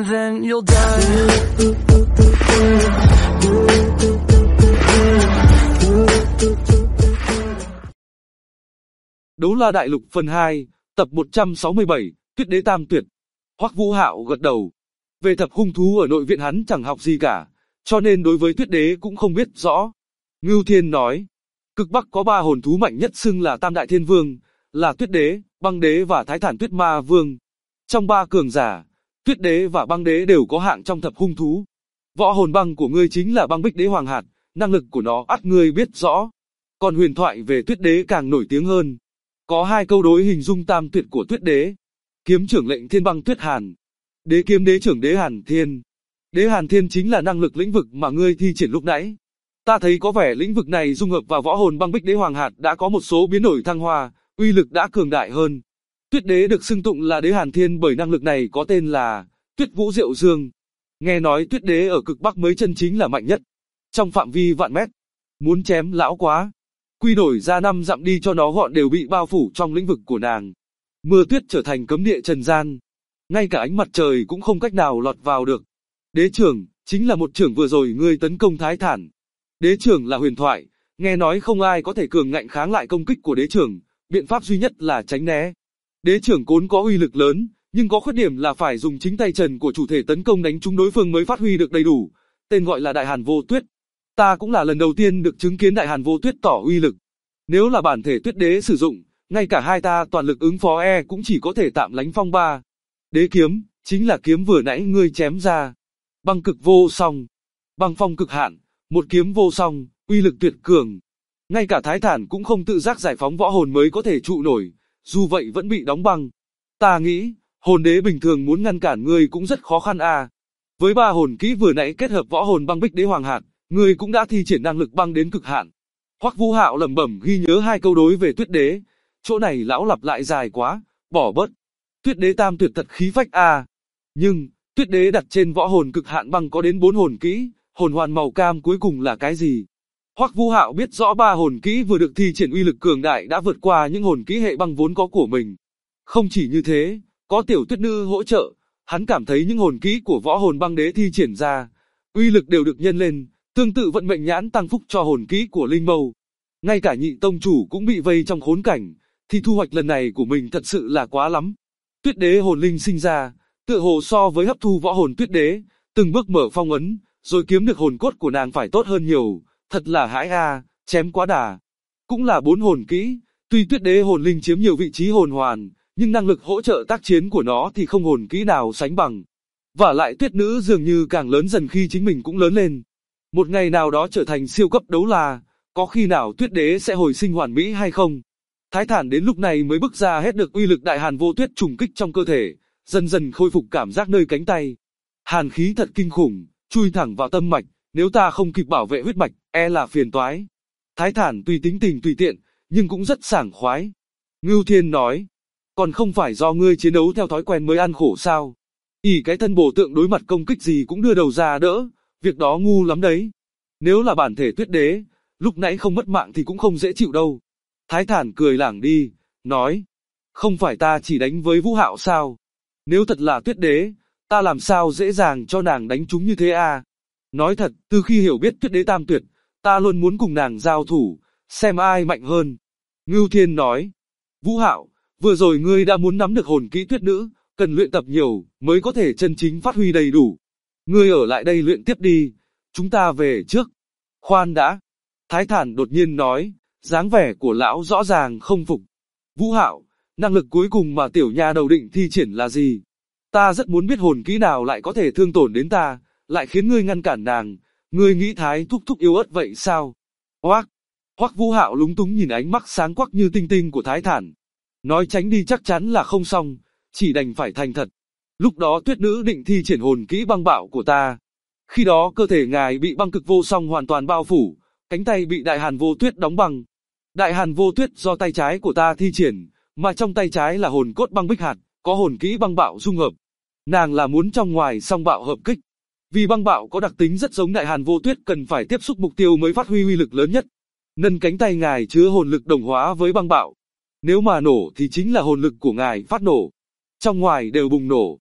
and then you'll die. Đấu La Đại Lục phần 2, tập 167, Tuyết Đế Tam Tuyệt. Hoắc Vũ Hạo gật đầu. Về thập hung thú ở nội viện hắn chẳng học gì cả, cho nên đối với Tuyết Đế cũng không biết rõ. Ngưu Thiên nói, cực Bắc có 3 hồn thú mạnh nhất xưng là Tam Đại Thiên Vương, là Tuyết Đế, Băng Đế và Thái Thản Tuyết Ma Vương. Trong 3 cường giả, Tuyết Đế và Băng Đế đều có hạng trong thập hung thú. Võ hồn băng của ngươi chính là Băng Bích Đế Hoàng Hạt, năng lực của nó ắt ngươi biết rõ. Còn huyền thoại về Tuyết Đế càng nổi tiếng hơn. Có 2 câu đối hình dung tam tuyệt của Tuyết Đế. Kiếm trưởng lệnh Thiên Băng Tuyết Hàn, Đế kiếm đế trưởng Đế Hàn Thiên. Đế Hàn Thiên chính là năng lực lĩnh vực mà ngươi thi triển lúc nãy. Ta thấy có vẻ lĩnh vực này dung hợp vào võ hồn Băng Bích Đế Hoàng Hạt đã có một số biến đổi thăng hoa, uy lực đã cường đại hơn. Tuyết Đế được xưng tụng là Đế Hàn Thiên bởi năng lực này có tên là Tuyết Vũ Diệu Dương. Nghe nói Tuyết Đế ở cực Bắc mới chân chính là mạnh nhất, trong phạm vi vạn mét. Muốn chém lão quá, quy đổi ra 5 dặm đi cho nó gọn đều bị bao phủ trong lĩnh vực của nàng. Mưa tuyết trở thành cấm địa trần gian, ngay cả ánh mặt trời cũng không cách nào lọt vào được. Đế trưởng, chính là một trưởng vừa rồi ngươi tấn công Thái Thản. Đế trưởng là huyền thoại, nghe nói không ai có thể cường ngạnh kháng lại công kích của đế trưởng, biện pháp duy nhất là tránh né. Đế trưởng cốn có uy lực lớn, nhưng có khuyết điểm là phải dùng chính tay trần của chủ thể tấn công đánh trúng đối phương mới phát huy được đầy đủ, tên gọi là Đại Hàn Vô Tuyết. Ta cũng là lần đầu tiên được chứng kiến Đại Hàn Vô Tuyết tỏ uy lực. Nếu là bản thể Tuyết Đế sử dụng, ngay cả hai ta toàn lực ứng phó cũng chỉ có thể tạm lánh phong ba. Đế kiếm, chính là kiếm vừa nãy ngươi chém ra. Băng cực vô song, băng phong cực hạn, một kiếm vô song, uy lực tuyệt cường. Ngay cả Thái Thản cũng không tự giác giải phóng võ hồn mới có thể trụ nổi, dù vậy vẫn bị đóng băng. Ta nghĩ, hồn đế bình thường muốn ngăn cản ngươi cũng rất khó khăn à. Với 3 hồn kỹ vừa nãy kết hợp võ hồn Băng Bích Đế Hoàng Hạt, ngươi cũng đã thi triển năng lực băng đến cực hạn. Hoắc Vũ Hạo lẩm bẩm ghi nhớ 2 câu đối về Tuyết Đế, chỗ này lão lặp lại dài quá, bỏ bớt. Tuyết Đế Tam Tuyệt thật khí phách à. Nhưng, Tuyết Đế đặt trên võ hồn cực hạn băng có đến 4 hồn kỹ, hồn hoàn màu cam cuối cùng là cái gì? Hoắc Vũ Hạo biết rõ 3 hồn kỹ vừa được thi triển uy lực cường đại đã vượt qua những hồn kỹ hệ băng vốn có của mình. Không chỉ như thế, có Tiểu Tuyết Nữ hỗ trợ, hắn cảm thấy những hồn kỹ của võ hồn băng đế thi triển ra, uy lực đều được nhân lên, tương tự vận mệnh nhãn tăng phúc cho hồn kỹ của Linh Mâu. Ngay cả nhị tông chủ cũng bị vây trong khốn cảnh, thì thu hoạch lần này của mình thật sự là quá lắm. Tuyết Đế hồn linh sinh ra, tựa hồ so với hấp thu võ hồn Tuyết Đế, từng bước mở phong ấn, rồi kiếm được hồn cốt của nàng phải tốt hơn nhiều, thật là hãi a, chém quá đà. Cũng là 4 hồn kỹ, tuy Tuyết Đế hồn linh chiếm nhiều vị trí hồn hoàn, nhưng năng lực hỗ trợ tác chiến của nó thì không hồn kỹ nào sánh bằng. Vả lại Tuyết Nữ dường như càng lớn dần khi chính mình cũng lớn lên. Một ngày nào đó trở thành siêu cấp đấu la, có khi nào Tuyết Đế sẽ hồi sinh hoàn mỹ hay không? Thái Thản đến lúc này mới bứt ra hết được uy lực Đại Hàn Vô Tuyết trùng kích trong cơ thể, dần dần khôi phục cảm giác nơi cánh tay. Hàn khí thật kinh khủng, chui thẳng vào tâm mạch, nếu ta không kịp bảo vệ huyết mạch, là phiền toái. Thái Thản tuy tính tình tùy tiện, nhưng cũng rất sảng khoái. Ngưu Thiên nói, còn không phải do ngươi chiến đấu theo thói quen mới ăn khổ sao? Cái thân bổ tượng đối mặt công kích gì cũng đưa đầu ra đỡ, việc đó ngu lắm đấy. Nếu là bản thể Tuyết Đế, lúc nãy không mất mạng thì cũng không dễ chịu đâu. Thái Thản cười lảng đi, nói, không phải ta chỉ đánh với Vũ Hạo sao? Nếu thật là Tuyết Đế, ta làm sao dễ dàng cho nàng đánh trúng như thế à? Nói thật, từ khi hiểu biết Tuyết Đế Tam Tuyệt, ta luôn muốn cùng nàng giao thủ, xem ai mạnh hơn. Ngưu Thiên nói, Vũ Hạo, vừa rồi ngươi đã muốn nắm được hồn kỹ Tuyết Nữ, cần luyện tập nhiều, mới có thể chân chính phát huy đầy đủ. Ngươi ở lại đây luyện tiếp đi, chúng ta về trước. Khoan đã. Thái Thản đột nhiên nói, dáng vẻ của lão rõ ràng không phục. Vũ Hạo, năng lực cuối cùng mà tiểu nha đầu định thi triển là gì? Ta rất muốn biết hồn kỹ nào lại có thể thương tổn đến ta, lại khiến ngươi ngăn cản nàng. Ngươi nghĩ Thái thúc thúc yếu ớt vậy sao? Hoắc Vũ Hạo lúng túng nhìn ánh mắt sáng quắc như tinh tinh của Thái Thản. Nói tránh đi chắc chắn là không xong, chỉ đành phải thành thật. Lúc đó Tuyết Nữ định thi triển hồn kỹ băng bạo của ta. Khi đó cơ thể ngài bị băng cực vô song hoàn toàn bao phủ, cánh tay bị Đại Hàn Vô Tuyết đóng băng. Đại Hàn Vô Tuyết do tay trái của ta thi triển, mà trong tay trái là hồn cốt băng bích hạt, có hồn kỹ băng bạo dung hợp. Nàng là muốn trong ngoài song bạo hợp kích. Vì băng bạo có đặc tính rất giống Đại Hàn Vô Tuyết cần phải tiếp xúc mục tiêu mới phát huy uy lực lớn nhất. Nâng cánh tay ngài chứa hồn lực đồng hóa với băng bạo. Nếu mà nổ thì chính là hồn lực của ngài phát nổ. Trong ngoài đều bùng nổ.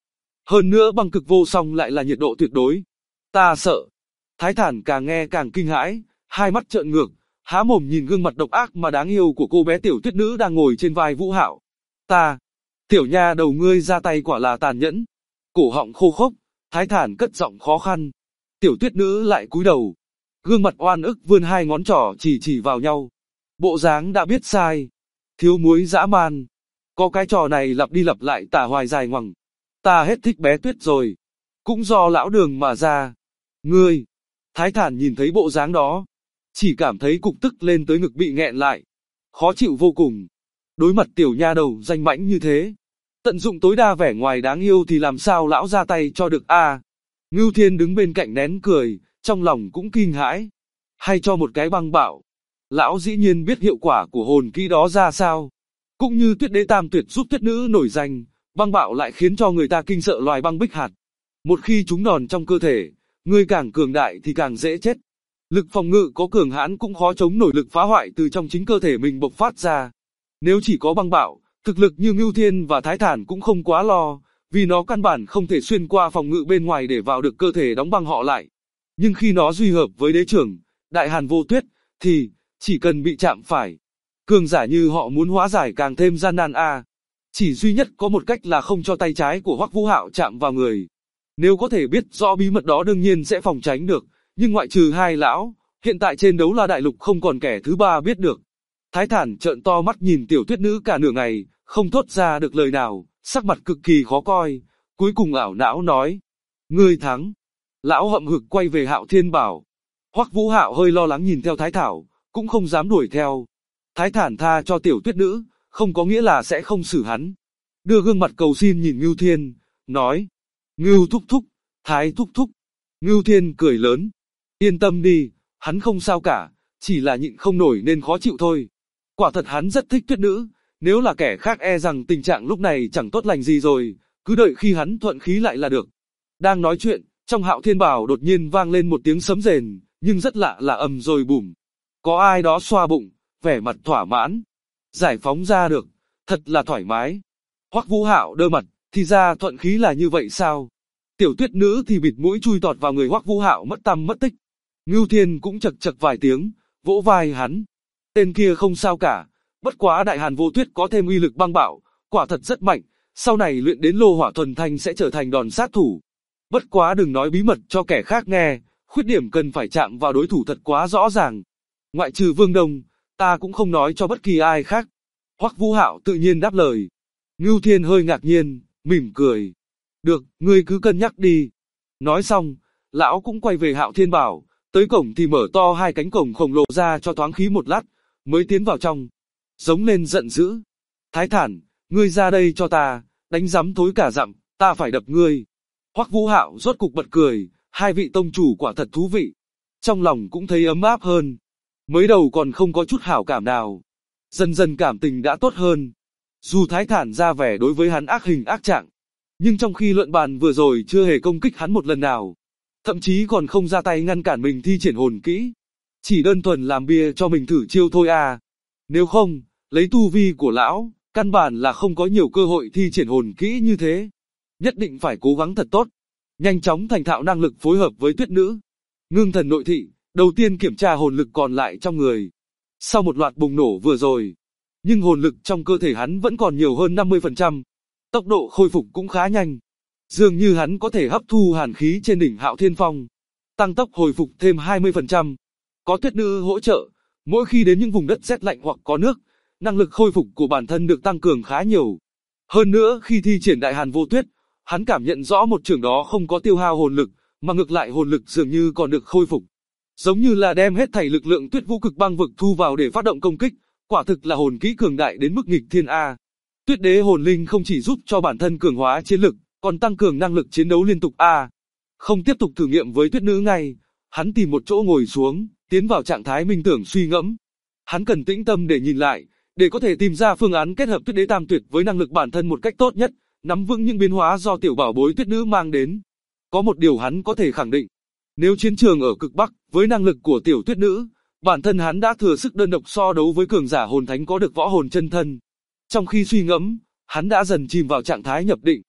Hơn nữa băng cực vô song lại là nhiệt độ tuyệt đối. Ta sợ. Thái Thản càng nghe càng kinh hãi, hai mắt trợn ngược, há mồm nhìn gương mặt độc ác mà đáng yêu của cô bé tiểu tuyết nữ đang ngồi trên vai Vũ Hạo. Ta, tiểu nha đầu ngươi ra tay quả là tàn nhẫn. Cổ họng khô khốc, Thái Thản cất giọng khó khăn. Tiểu tuyết nữ lại cúi đầu, gương mặt oan ức vươn hai ngón trỏ chỉ vào nhau. Bộ dáng đã biết sai, thiếu muối dã man. Có cái trò này lặp đi lặp lại tả hoài dài ngoằng. Ta hết thích bé Tuyết rồi, cũng do lão Đường mà ra. Ngươi, Thái Thản nhìn thấy bộ dáng đó, chỉ cảm thấy cục tức lên tới ngực bị nghẹn lại, khó chịu vô cùng. Đối mặt tiểu nha đầu danh mãnh như thế, tận dụng tối đa vẻ ngoài đáng yêu thì làm sao lão ra tay cho được a? Ngưu Thiên đứng bên cạnh nén cười, trong lòng cũng kinh hãi. Hay cho một cái băng bạo. Lão dĩ nhiên biết hiệu quả của hồn kỹ đó ra sao. Cũng như Tuyết Đế Tam Tuyệt giúp tuyết nữ nổi danh, băng bạo lại khiến cho người ta kinh sợ loài băng bích hạt. Một khi chúng đòn trong cơ thể, người càng cường đại thì càng dễ chết. Lực phòng ngự có cường hãn cũng khó chống nổi lực phá hoại từ trong chính cơ thể mình bộc phát ra. Nếu chỉ có băng bạo, thực lực như Ngưu Thiên và Thái Thản cũng không quá lo, vì nó căn bản không thể xuyên qua phòng ngự bên ngoài để vào được cơ thể đóng băng họ lại. Nhưng khi nó duy hợp với đế trưởng, Đại Hàn Vô Tuyết, thì chỉ cần bị chạm phải, cường giả như họ muốn hóa giải càng thêm gian nan a. Chỉ duy nhất có một cách là không cho tay trái của Hoắc Vũ Hạo chạm vào người. Nếu có thể biết rõ bí mật đó đương nhiên sẽ phòng tránh được, nhưng ngoại trừ hai lão, hiện tại trên Đấu La Đại Lục không còn kẻ thứ ba biết được. Thái Thản trợn to mắt nhìn tiểu tuyết nữ cả nửa ngày, không thốt ra được lời nào, sắc mặt cực kỳ khó coi, cuối cùng ảo não nói: "Ngươi thắng." Lão hậm hực quay về Hạo Thiên bảo. Hoắc Vũ Hạo hơi lo lắng nhìn theo Thái Thảo, cũng không dám đuổi theo. Thái Thản tha cho tiểu tuyết nữ, không có nghĩa là sẽ không xử hắn. Đưa gương mặt cầu xin nhìn Ngưu Thiên, nói: "Ngưu thúc thúc, Thái thúc thúc." Ngưu Thiên cười lớn: "Yên tâm đi, hắn không sao cả, chỉ là nhịn không nổi nên khó chịu thôi. Quả thật hắn rất thích tuyết nữ, nếu là kẻ khác e rằng tình trạng lúc này chẳng tốt lành gì rồi, cứ đợi khi hắn thuận khí lại là được." Đang nói chuyện, trong Hạo Thiên Bảo đột nhiên vang lên một tiếng sấm rền, nhưng rất lạ là ầm rồi bùm. Có ai đó xoa bụng, vẻ mặt thỏa mãn. Giải phóng ra được, thật là thoải mái. Hoắc Vũ Hạo đơ mặt, thì ra thuận khí là như vậy sao? Tiểu tuyết nữ thì bịt mũi chui tọt vào người Hoắc Vũ Hạo mất tăm mất tích. Ngưu Thiên cũng chật chật vài tiếng, vỗ vai hắn. Tên kia không sao cả, bất quá Đại Hàn Vô Tuyết có thêm uy lực băng bạo, quả thật rất mạnh, sau này luyện đến lô hỏa thuần thanh sẽ trở thành đòn sát thủ. Bất quá đừng nói bí mật cho kẻ khác nghe, khuyết điểm cần phải chạm vào đối thủ thật quá rõ ràng. Ngoại trừ Vương Đông, ta cũng không nói cho bất kỳ ai khác. Hoắc Vũ Hạo tự nhiên đáp lời. Ngưu Thiên hơi ngạc nhiên, mỉm cười. Được, ngươi cứ cân nhắc đi. Nói xong, lão cũng quay về Hạo Thiên Bảo, tới cổng thì mở to hai cánh cổng khổng lồ ra cho thoáng khí một lát, mới tiến vào trong. Giống lên giận dữ. Thái Thản, ngươi ra đây cho ta, đánh rắm thối cả dặm, ta phải đập ngươi. Hoắc Vũ Hạo rốt cục bật cười, hai vị tông chủ quả thật thú vị. Trong lòng cũng thấy ấm áp hơn. Mới đầu còn không có chút hảo cảm nào. Dần dần cảm tình đã tốt hơn. Dù Thái Thản ra vẻ đối với hắn ác hình ác trạng, nhưng trong khi luận bàn vừa rồi chưa hề công kích hắn một lần nào. Thậm chí còn không ra tay ngăn cản mình thi triển hồn kỹ. Chỉ đơn thuần làm bia cho mình thử chiêu thôi à. Nếu không, lấy tu vi của lão, căn bản là không có nhiều cơ hội thi triển hồn kỹ như thế. Nhất định phải cố gắng thật tốt. Nhanh chóng thành thạo năng lực phối hợp với tuyết nữ. Ngưng thần nội thị, đầu tiên kiểm tra hồn lực còn lại trong người. Sau một loạt bùng nổ vừa rồi, nhưng hồn lực trong cơ thể hắn vẫn còn nhiều hơn 50%. Tốc độ khôi phục cũng khá nhanh. Dường như hắn có thể hấp thu hàn khí trên đỉnh Hạo Thiên Phong. Tăng tốc hồi phục thêm 20%. Có tuyết nữ hỗ trợ, mỗi khi đến những vùng đất rét lạnh hoặc có nước, năng lực khôi phục của bản thân được tăng cường khá nhiều. Hơn nữa khi thi triển Đại Hàn Vô Tuyết, hắn cảm nhận rõ một trường đó không có tiêu hao hồn lực, mà ngược lại hồn lực dường như còn được khôi phục. Giống như là đem hết thảy lực lượng Tuyết Vũ Cực Băng Vực thu vào để phát động công kích, quả thực là hồn kỹ cường đại đến mức nghịch thiên a. Tuyết Đế hồn linh không chỉ giúp cho bản thân cường hóa chiến lực, còn tăng cường năng lực chiến đấu liên tục a. Không tiếp tục thử nghiệm với tuyết nữ ngay, hắn tìm một chỗ ngồi xuống, tiến vào trạng thái minh tưởng suy ngẫm. Hắn cần tĩnh tâm để nhìn lại, để có thể tìm ra phương án kết hợp Tuyết Đế Tam Tuyệt với năng lực bản thân một cách tốt nhất, nắm vững những biến hóa do tiểu bảo bối tuyết nữ mang đến. Có một điều hắn có thể khẳng định, nếu chiến trường ở cực Bắc, với năng lực của tiểu tuyết nữ, bản thân hắn đã thừa sức đơn độc so đấu với cường giả hồn thánh có được võ hồn chân thân. Trong khi suy ngẫm, hắn đã dần chìm vào trạng thái nhập định.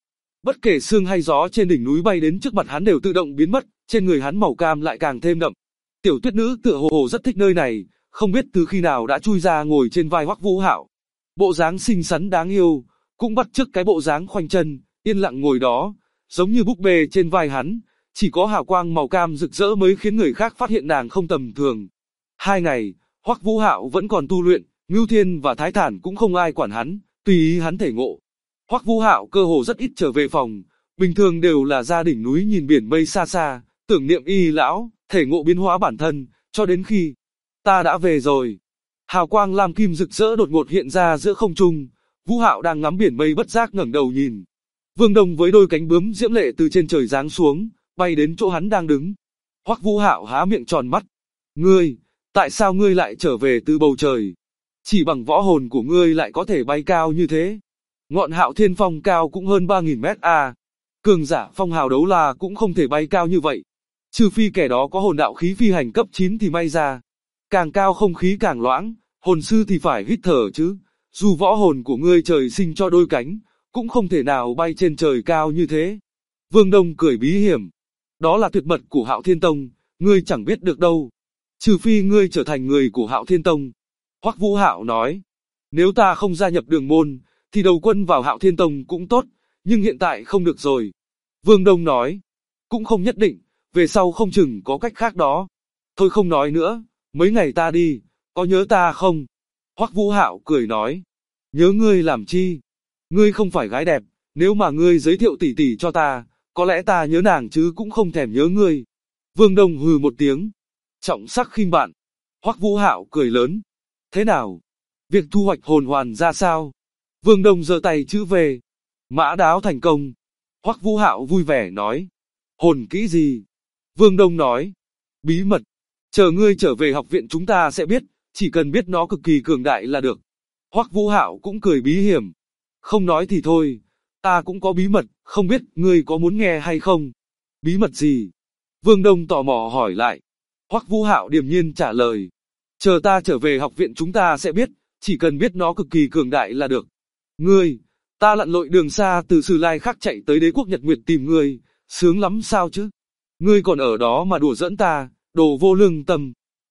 Bất kể sương hay gió trên đỉnh núi bay đến trước mặt hắn đều tự động biến mất, trên người hắn màu cam lại càng thêm đậm. Tiểu Tuyết Nữ tựa hồ rất thích nơi này, không biết từ khi nào đã chui ra ngồi trên vai Hoắc Vũ Hạo. Bộ dáng xinh xắn đáng yêu, cũng bắt chước cái bộ dáng khoanh chân, yên lặng ngồi đó, giống như búp bê trên vai hắn, chỉ có hào quang màu cam rực rỡ mới khiến người khác phát hiện nàng không tầm thường. 2 ngày, Hoắc Vũ Hạo vẫn còn tu luyện, Ngưu Thiên và Thái Thản cũng không ai quản hắn, tùy ý hắn thể ngộ. Hoắc Vũ Hạo cơ hồ rất ít trở về phòng, bình thường đều là ra đỉnh núi nhìn biển mây xa xa, tưởng niệm y lão, thể ngộ biến hóa bản thân, cho đến khi ta đã về rồi. Hào quang lam kim rực rỡ đột ngột hiện ra giữa không trung, Vũ Hạo đang ngắm biển mây bất giác ngẩng đầu nhìn. Vương Đông với đôi cánh bướm diễm lệ từ trên trời giáng xuống, bay đến chỗ hắn đang đứng. Hoắc Vũ Hạo há miệng tròn mắt. Ngươi, tại sao ngươi lại trở về từ bầu trời? Chỉ bằng võ hồn của ngươi lại có thể bay cao như thế. Ngọn Hạo Thiên Phong cao cũng hơn 3.000 mét à. Cường giả phong hào đấu la cũng không thể bay cao như vậy. Trừ phi kẻ đó có hồn đạo khí phi hành cấp 9 thì may ra. Càng cao không khí càng loãng, hồn sư thì phải hít thở chứ. Dù võ hồn của ngươi trời sinh cho đôi cánh, cũng không thể nào bay trên trời cao như thế. Vương Đông cười bí hiểm. Đó là tuyệt mật của Hạo Thiên Tông, ngươi chẳng biết được đâu. Trừ phi ngươi trở thành người của Hạo Thiên Tông. Hoắc Vũ Hạo nói, nếu ta không gia nhập đường môn, thì đầu quân vào Hạo Thiên Tông cũng tốt, nhưng hiện tại không được rồi. Vương Đông nói, cũng không nhất định, về sau không chừng có cách khác đó. Thôi không nói nữa, mấy ngày ta đi, có nhớ ta không? Hoắc Vũ Hạo cười nói, nhớ ngươi làm chi? Ngươi không phải gái đẹp, nếu mà ngươi giới thiệu tỷ tỷ cho ta, có lẽ ta nhớ nàng chứ cũng không thèm nhớ ngươi. Vương Đông hừ một tiếng, trọng sắc khinh bạn. Hoắc Vũ Hạo cười lớn, thế nào? Việc thu hoạch hồn hoàn ra sao? Vương Đông giơ tay chữ V. Mã đáo thành công. Hoắc Vũ Hạo vui vẻ nói, hồn kỹ gì? Vương Đông nói, bí mật. Chờ ngươi trở về học viện chúng ta sẽ biết, chỉ cần biết nó cực kỳ cường đại là được. Hoắc Vũ Hạo cũng cười bí hiểm. Không nói thì thôi, ta cũng có bí mật, không biết ngươi có muốn nghe hay không? Bí mật gì? Vương Đông tò mò hỏi lại. Hoắc Vũ Hạo điềm nhiên trả lời. Chờ ta trở về học viện chúng ta sẽ biết, chỉ cần biết nó cực kỳ cường đại là được. Ngươi, ta lặn lội đường xa từ Sử Lai Khắc chạy tới đế quốc Nhật Nguyệt tìm ngươi, sướng lắm sao chứ? Ngươi còn ở đó mà đùa giỡn ta, đồ vô lương tâm.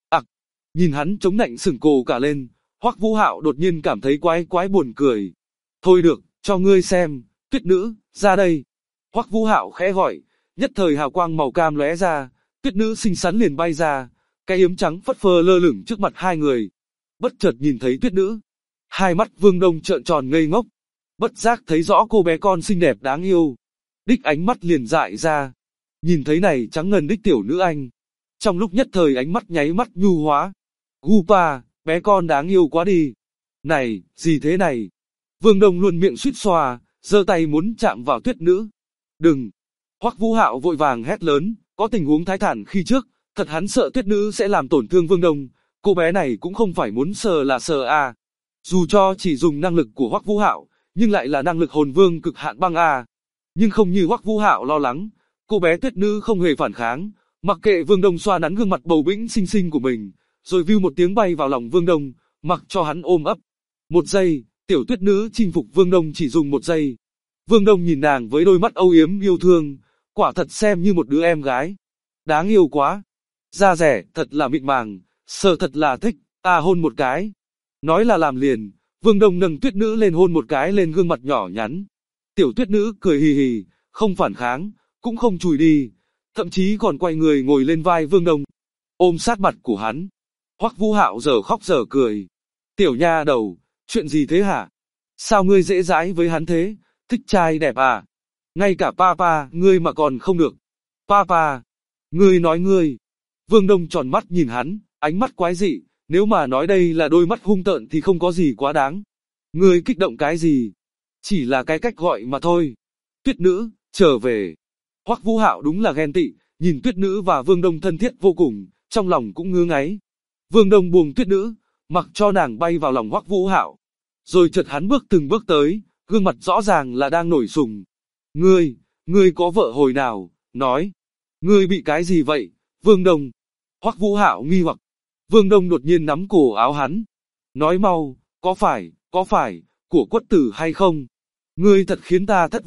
Nhìn hắn chống nạnh sừng cổ cả lên, Hoắc Vũ Hạo đột nhiên cảm thấy quái quái buồn cười. Thôi được, cho ngươi xem, Tuyết Nữ, ra đây. Hoắc Vũ Hạo khẽ gọi, nhất thời hào quang màu cam lóe ra, Tuyết Nữ xinh xắn liền bay ra, cái yếm trắng phất phơ lơ lửng trước mặt hai người. Bất chợt nhìn thấy Tuyết Nữ, hai mắt Vương Đông trợn tròn ngây ngốc, bất giác thấy rõ cô bé con xinh đẹp đáng yêu. Đích ánh mắt liền dại ra, nhìn thấy này trắng ngần đích tiểu nữ anh. Trong lúc nhất thời ánh mắt nháy mắt nhu hóa. Gupa, bé con đáng yêu quá đi. Này, gì thế này? Vương Đông luôn miệng suýt xoa, giơ tay muốn chạm vào Tuyết Nữ. Đừng! Hoắc Vũ Hạo vội vàng hét lớn, có tình huống Thái Thản khi trước, thật hắn sợ Tuyết Nữ sẽ làm tổn thương Vương Đông, cô bé này cũng không phải muốn sờ là sờ à. Dù cho chỉ dùng năng lực của Hoắc Vũ Hạo, nhưng lại là năng lực hồn vương cực hạn băng à. Nhưng không như Hoắc Vũ Hạo lo lắng, cô bé Tuyết Nữ không hề phản kháng, mặc kệ Vương Đông xoa nắn gương mặt bầu bĩnh xinh xinh của mình, rồi view một tiếng bay vào lòng Vương Đông, mặc cho hắn ôm ấp. 1 giây, tiểu Tuyết Nữ chinh phục Vương Đông chỉ dùng 1 giây. Vương Đông nhìn nàng với đôi mắt âu yếm yêu thương, quả thật xem như một đứa em gái. Đáng yêu quá. Da rẻ thật là mịn màng, sờ thật là thích, ta hôn một cái. Nói là làm liền, Vương Đông nâng Tuyết Nữ lên hôn một cái lên gương mặt nhỏ nhắn. Tiểu Tuyết Nữ cười hì hì, không phản kháng, cũng không chùi đi, thậm chí còn quay người ngồi lên vai Vương Đông, ôm sát mặt của hắn. Hoắc Vũ Hạo giờ khóc giờ cười. Tiểu nha đầu, chuyện gì thế hả? Sao ngươi dễ dãi với hắn thế? Thích trai đẹp à? Ngay cả papa ngươi mà còn không được. Papa, ngươi nói ngươi. Vương Đông tròn mắt nhìn hắn, ánh mắt quái dị, nếu mà nói đây là đôi mắt hung tợn thì không có gì quá đáng. Ngươi kích động cái gì? Chỉ là cái cách gọi mà thôi. Tuyết Nữ, trở về. Hoắc Vũ Hạo đúng là ghen tị, nhìn Tuyết Nữ và Vương Đông thân thiết vô cùng, trong lòng cũng ngứa ngáy. Vương Đông buông Tuyết Nữ, mặc cho nàng bay vào lòng Hoắc Vũ Hạo. Rồi chợt hắn bước từng bước tới, gương mặt rõ ràng là đang nổi sùng. Ngươi có vợ hồi nào, nói. Ngươi bị cái gì vậy, Vương Đông? Hoắc Vũ Hạo nghi hoặc. Vương Đông đột nhiên nắm cổ áo hắn. Nói mau, có phải, của quất tử hay không? Ngươi thật khiến ta thất vọng,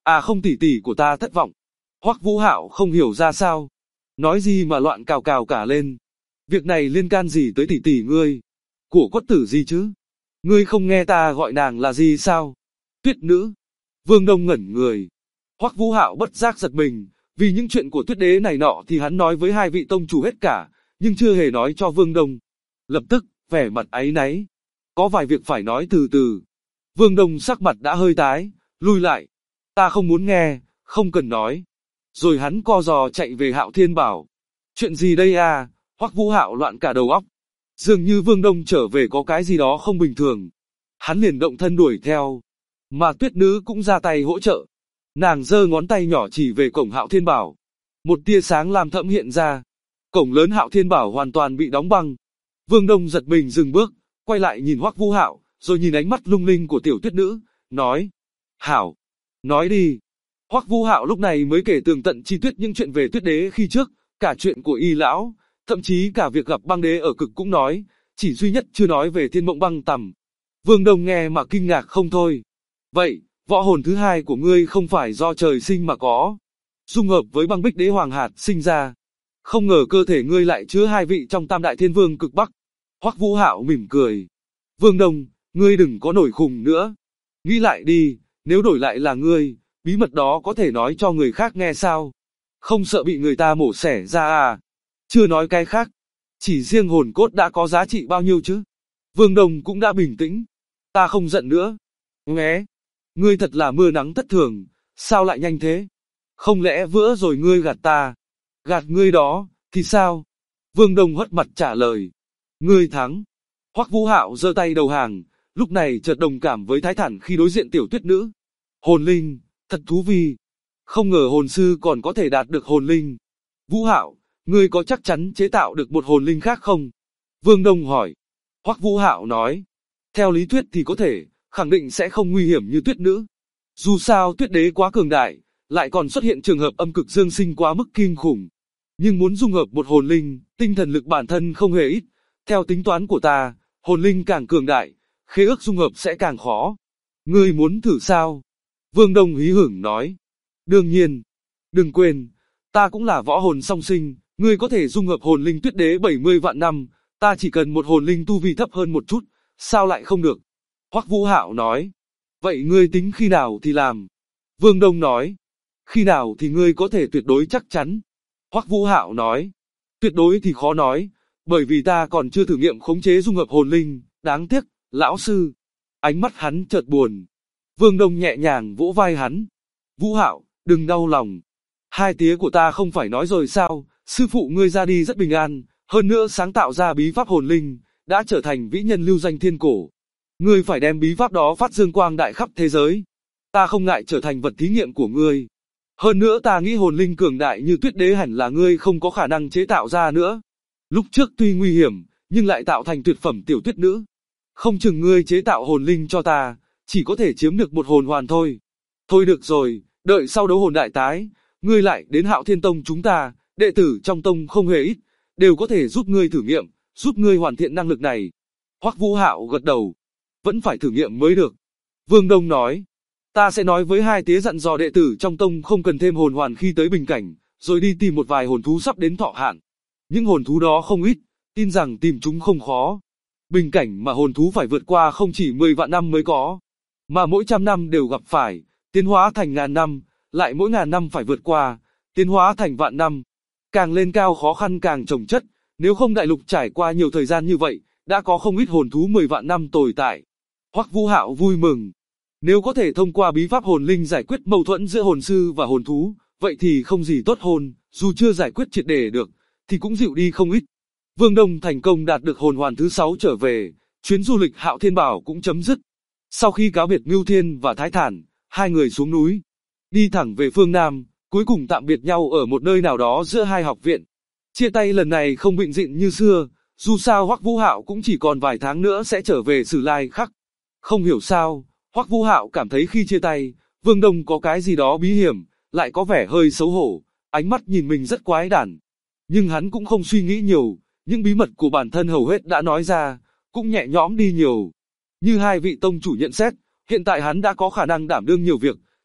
À không, tỷ tỷ của ta thất vọng. Hoắc Vũ Hạo không hiểu ra sao. Nói gì mà loạn cào cào cả lên. Việc này liên can gì tới tỷ tỷ ngươi? Của cốt tử gì chứ? Ngươi không nghe ta gọi nàng là gì sao? Tuyết nữ. Vương Đông ngẩn người. Hoắc Vũ Hạo bất giác giật mình, vì những chuyện của Tuyết đế này nọ thì hắn nói với hai vị tông chủ hết cả, nhưng chưa hề nói cho Vương Đông. Lập tức, vẻ mặt áy náy. Có vài việc phải nói từ từ. Vương Đông sắc mặt đã hơi tái, lùi lại. Ta không muốn nghe, không cần nói. Rồi hắn co giò chạy về Hạo Thiên bảo. Chuyện gì đây à? Hoắc Vũ Hạo loạn cả đầu óc. Dường như Vương Đông trở về có cái gì đó không bình thường. Hắn liền động thân đuổi theo. Mà Tuyết nữ cũng ra tay hỗ trợ. Nàng giơ ngón tay nhỏ chỉ về cổng Hạo Thiên Bảo. Một tia sáng lam thẫm hiện ra. Cổng lớn Hạo Thiên Bảo hoàn toàn bị đóng băng. Vương Đông giật mình dừng bước, quay lại nhìn Hoắc Vũ Hạo, rồi nhìn ánh mắt lung linh của tiểu Tuyết nữ, nói: Hảo, nói đi. Hoắc Vũ Hạo lúc này mới kể tường tận chi tiết những chuyện về Tuyết đế khi trước, cả chuyện của Y lão, thậm chí cả việc gặp băng đế ở cực cũng nói, chỉ duy nhất chưa nói về Thiên Mộng Băng Tầm. Vương Đông nghe mà kinh ngạc không thôi. Vậy, võ hồn thứ hai của ngươi không phải do trời sinh mà có, dung hợp với băng bích đế hoàng hạt sinh ra. Không ngờ cơ thể ngươi lại chứa hai vị trong Tam Đại Thiên Vương cực Bắc. Hoắc Vũ Hạo mỉm cười. Vương Đông, ngươi đừng có nổi khùng nữa. Nghĩ lại đi, nếu đổi lại là ngươi, bí mật đó có thể nói cho người khác nghe sao? Không sợ bị người ta mổ xẻ ra à? Chưa nói cái khác, chỉ riêng hồn cốt đã có giá trị bao nhiêu chứ? Vương Đông cũng đã bình tĩnh. Ta không giận nữa. Nghe, ngươi thật là mưa nắng thất thường, sao lại nhanh thế? Không lẽ vừa rồi ngươi gạt ta? Gạt ngươi đó, thì sao? Vương Đông hất mặt trả lời. Ngươi thắng. Hoắc Vũ Hạo giơ tay đầu hàng, lúc này chợt đồng cảm với Thái Thản khi đối diện tiểu Tuyết nữ. Hồn linh, thật thú vị. Không ngờ hồn sư còn có thể đạt được hồn linh. Vũ Hạo, ngươi có chắc chắn chế tạo được một hồn linh khác không? Vương Đông hỏi. Hoắc Vũ Hạo nói. Theo lý thuyết thì có thể, khẳng định sẽ không nguy hiểm như Tuyết nữ. Dù sao Tuyết đế quá cường đại, lại còn xuất hiện trường hợp âm cực dương sinh quá mức kinh khủng. Nhưng muốn dung hợp một hồn linh, tinh thần lực bản thân không hề ít. Theo tính toán của ta, hồn linh càng cường đại, khế ước dung hợp sẽ càng khó. Ngươi muốn thử sao? Vương Đông hí hửng nói. Đương nhiên. Đừng quên, ta cũng là võ hồn song sinh, ngươi có thể dung hợp hồn linh Tuyết đế 70 vạn năm, ta chỉ cần một hồn linh tu vi thấp hơn một chút, sao lại không được? Hoắc Vũ Hạo nói. Vậy ngươi tính khi nào thì làm? Vương Đông nói. Khi nào thì ngươi có thể tuyệt đối chắc chắn? Hoắc Vũ Hạo nói. Tuyệt đối thì khó nói, bởi vì ta còn chưa thử nghiệm khống chế dung hợp hồn linh, đáng tiếc, lão sư. Ánh mắt hắn chợt buồn. Vương Đông nhẹ nhàng vỗ vai hắn. Vũ Hạo, đừng đau lòng. Hai tía của ta không phải nói rồi sao, sư phụ ngươi ra đi rất bình an, hơn nữa sáng tạo ra bí pháp hồn linh, đã trở thành vĩ nhân lưu danh thiên cổ. Ngươi phải đem bí pháp đó phát dương quang đại khắp thế giới. Ta không ngại trở thành vật thí nghiệm của ngươi. Hơn nữa ta nghĩ hồn linh cường đại như Tuyết đế hẳn là ngươi không có khả năng chế tạo ra nữa. Lúc trước tuy nguy hiểm, nhưng lại tạo thành tuyệt phẩm tiểu Tuyết nữ. Không chừng ngươi chế tạo hồn linh cho ta, chỉ có thể chiếm được một hồn hoàn thôi. Thôi được rồi, đợi sau đấu hồn đại tái, ngươi lại đến Hạo Thiên Tông chúng ta, đệ tử trong tông không hề ít, đều có thể giúp ngươi thử nghiệm, giúp ngươi hoàn thiện năng lực này. Hoắc Vũ Hạo gật đầu. Vẫn phải thử nghiệm mới được. Vương Đông nói. Ta sẽ nói với hai tía dặn dò đệ tử trong tông không cần thêm hồn hoàn khi tới bình cảnh, rồi đi tìm một vài hồn thú sắp đến thọ hạn. Những hồn thú đó không ít, tin rằng tìm chúng không khó. Bình cảnh mà hồn thú phải vượt qua không chỉ 10 vạn năm mới có, mà mỗi trăm năm đều gặp phải, tiến hóa thành ngàn năm, lại mỗi ngàn năm phải vượt qua, tiến hóa thành vạn năm. Càng lên cao khó khăn càng chồng chất, nếu không đại lục trải qua nhiều thời gian như vậy, đã có không ít hồn thú 10 vạn năm tồn tại. Hoắc Vũ Hạo vui mừng. Nếu có thể thông qua bí pháp hồn linh giải quyết mâu thuẫn giữa hồn sư và hồn thú, vậy thì không gì tốt hơn, dù chưa giải quyết triệt để được, thì cũng dịu đi không ít. Vương Đông thành công đạt được hồn hoàn thứ 6 trở về, chuyến du lịch Hạo Thiên Bảo cũng chấm dứt. Sau khi cáo biệt Ngưu Thiên và Thái Thản, hai người xuống núi, đi thẳng về phương Nam, cuối cùng tạm biệt nhau ở một nơi nào đó giữa hai học viện. Chia tay lần này không bệnh dịn như xưa, dù sao Hoắc Vũ Hạo cũng chỉ còn vài tháng nữa sẽ trở về Sử Lai Khắc. Không hiểu sao, Hoắc Vũ Hạo cảm thấy khi chia tay, Vương Đông có cái gì đó bí hiểm, lại có vẻ hơi xấu hổ, ánh mắt nhìn mình rất quái đản. Nhưng hắn cũng không suy nghĩ nhiều, những bí mật của bản thân hầu hết đã nói ra, cũng nhẹ nhõm đi nhiều. Như hai vị tông chủ nhận xét, hiện tại hắn đã có khả năng đảm đương nhiều việc,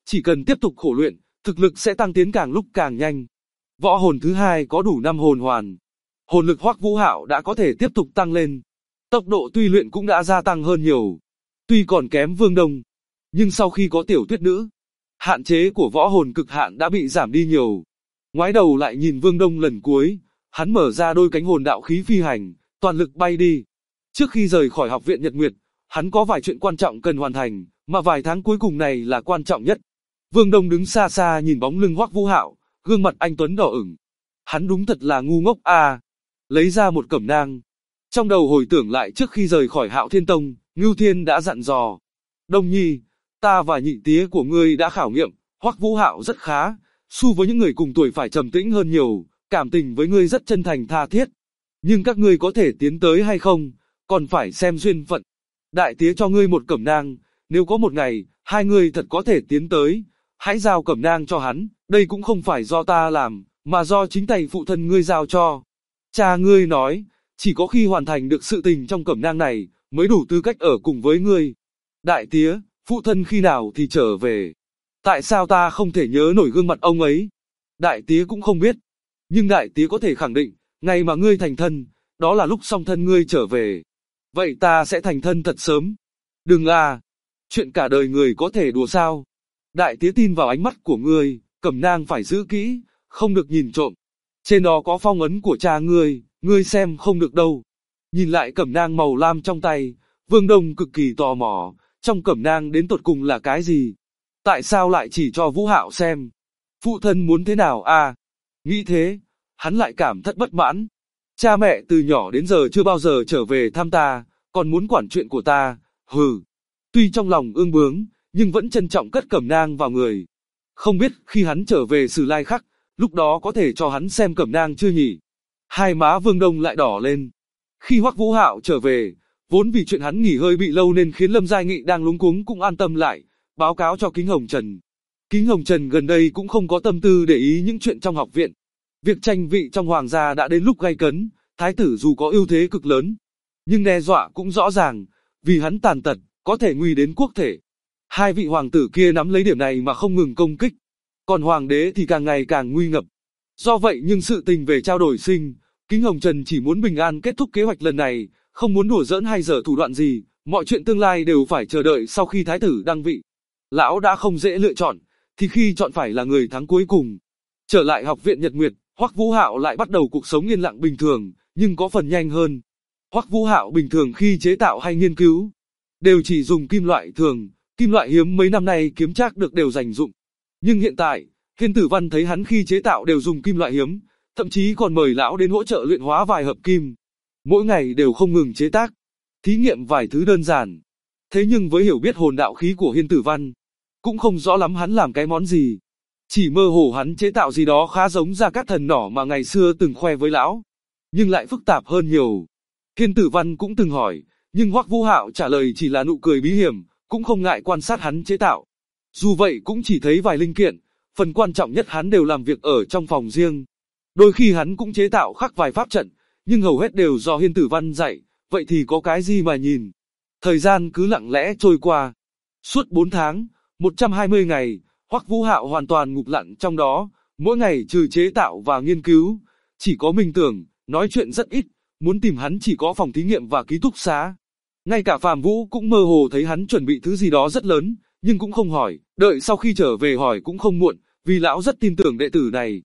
chỉ cần tiếp tục khổ luyện, thực lực sẽ tăng tiến càng lúc càng nhanh. Võ hồn thứ hai có đủ 5 hồn hoàn. Hồn lực Hoắc Vũ Hạo đã có thể tiếp tục tăng lên. Tốc độ tuy luyện cũng đã gia tăng hơn nhiều. Tuy còn kém Vương Đông, nhưng sau khi có Tiểu Tuyết Nữ, hạn chế của võ hồn cực hạn đã bị giảm đi nhiều. Ngoái đầu lại nhìn Vương Đông lần cuối, hắn mở ra đôi cánh hồn đạo khí phi hành, toàn lực bay đi. Trước khi rời khỏi học viện Nhật Nguyệt, hắn có vài chuyện quan trọng cần hoàn thành, mà vài tháng cuối cùng này là quan trọng nhất. Vương Đông đứng xa xa nhìn bóng lưng Hoắc Vũ Hạo, gương mặt anh tuấn đỏ ửng. Hắn đúng thật là ngu ngốc à. Lấy ra một cẩm nang. Trong đầu hồi tưởng lại trước khi rời khỏi Hạo Thiên Tông, Ngưu Thiên đã dặn dò. Đông Nhi, ta và nhị tía của ngươi đã khảo nghiệm, Hoắc Vũ Hạo rất khá, so với những người cùng tuổi phải trầm tĩnh hơn nhiều, cảm tình với ngươi rất chân thành tha thiết. Nhưng các ngươi có thể tiến tới hay không, còn phải xem duyên phận. Đại tía cho ngươi một cẩm nang, nếu có một ngày, hai người thật có thể tiến tới, hãy giao cẩm nang cho hắn, đây cũng không phải do ta làm, mà do chính tay phụ thân ngươi giao cho. Cha ngươi nói, chỉ có khi hoàn thành được sự tình trong cẩm nang này, mới đủ tư cách ở cùng với ngươi. Đại tía, phụ thân khi nào thì trở về? Tại sao ta không thể nhớ nổi gương mặt ông ấy? Đại tía cũng không biết. Nhưng đại tía có thể khẳng định, ngày mà ngươi thành thân, đó là lúc song thân ngươi trở về. Vậy ta sẽ thành thân thật sớm. Đừng à, chuyện cả đời người có thể đùa sao? Đại tía tin vào ánh mắt của ngươi, cẩm nang phải giữ kỹ, không được nhìn trộm. Trên đó có phong ấn của cha ngươi xem không được đâu. Nhìn lại cẩm nang màu lam trong tay, Vương Đông cực kỳ tò mò, trong cẩm nang đến tột cùng là cái gì? Tại sao lại chỉ cho Vũ Hạo xem? Phụ thân muốn thế nào à? Nghĩ thế, hắn lại cảm thất bất mãn. Cha mẹ từ nhỏ đến giờ chưa bao giờ trở về thăm ta, còn muốn quản chuyện của ta, hừ. Tuy trong lòng ương bướng, nhưng vẫn trân trọng cất cẩm nang vào người. Không biết khi hắn trở về Sử Lai Khắc, lúc đó có thể cho hắn xem cẩm nang chưa nhỉ? Hai má Vương Đông lại đỏ lên. Khi Hoắc Vũ Hạo trở về, vốn vì chuyện hắn nghỉ hơi bị lâu nên khiến Lâm Giai Nghị đang luống cuống cũng an tâm lại, báo cáo cho Kính Hồng Trần. Kính Hồng Trần gần đây cũng không có tâm tư để ý những chuyện trong học viện. Việc tranh vị trong hoàng gia đã đến lúc gay cấn, thái tử dù có ưu thế cực lớn, nhưng đe dọa cũng rõ ràng, vì hắn tàn tật, có thể nguy đến quốc thể. Hai vị hoàng tử kia nắm lấy điểm này mà không ngừng công kích, còn hoàng đế thì càng ngày càng nguy ngập. Do vậy nhưng sự tình về trao đổi sinh, Kính Hồng Trần chỉ muốn bình an kết thúc kế hoạch lần này, không muốn đùa giỡn hay dở thủ đoạn gì, mọi chuyện tương lai đều phải chờ đợi sau khi thái tử đăng vị. Lão đã không dễ lựa chọn, thì khi chọn phải là người thắng cuối cùng. Trở lại học viện Nhật Nguyệt, Hoắc Vũ Hạo lại bắt đầu cuộc sống yên lặng bình thường, nhưng có phần nhanh hơn. Hoắc Vũ Hạo bình thường khi chế tạo hay nghiên cứu, đều chỉ dùng kim loại thường, kim loại hiếm mấy năm nay kiếm trác được đều dành dụng. Nhưng hiện tại, Hiên Tử Văn thấy hắn khi chế tạo đều dùng kim loại hiếm, thậm chí còn mời lão đến hỗ trợ luyện hóa vài hợp kim. Mỗi ngày đều không ngừng chế tác, thí nghiệm vài thứ đơn giản. Thế nhưng với hiểu biết hồn đạo khí của Hiên Tử Văn, cũng không rõ lắm hắn làm cái món gì. Chỉ mơ hồ hắn chế tạo gì đó khá giống Gia Cát Thần Nỏ mà ngày xưa từng khoe với lão, nhưng lại phức tạp hơn nhiều. Hiên Tử Văn cũng từng hỏi, nhưng Hoắc Vũ Hạo trả lời chỉ là nụ cười bí hiểm, cũng không ngại quan sát hắn chế tạo. Dù vậy cũng chỉ thấy vài linh kiện, phần quan trọng nhất hắn đều làm việc ở trong phòng riêng. Đôi khi hắn cũng chế tạo khắc vài pháp trận, nhưng hầu hết đều do Hiên Tử Văn dạy, vậy thì có cái gì mà nhìn. Thời gian cứ lặng lẽ trôi qua. Suốt 4 tháng, 120 ngày, Hoắc Vũ Hạo hoàn toàn ngụp lặn trong đó, mỗi ngày trừ chế tạo và nghiên cứu, chỉ có minh tưởng, nói chuyện rất ít, muốn tìm hắn chỉ có phòng thí nghiệm và ký túc xá. Ngay cả Phạm Vũ cũng mơ hồ thấy hắn chuẩn bị thứ gì đó rất lớn, nhưng cũng không hỏi, đợi sau khi trở về hỏi cũng không muộn, vì lão rất tin tưởng đệ tử này.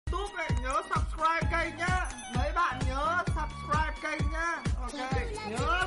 Nhớ subscribe kênh nhá, mấy bạn nhớ subscribe kênh nhá, ok, nhớ.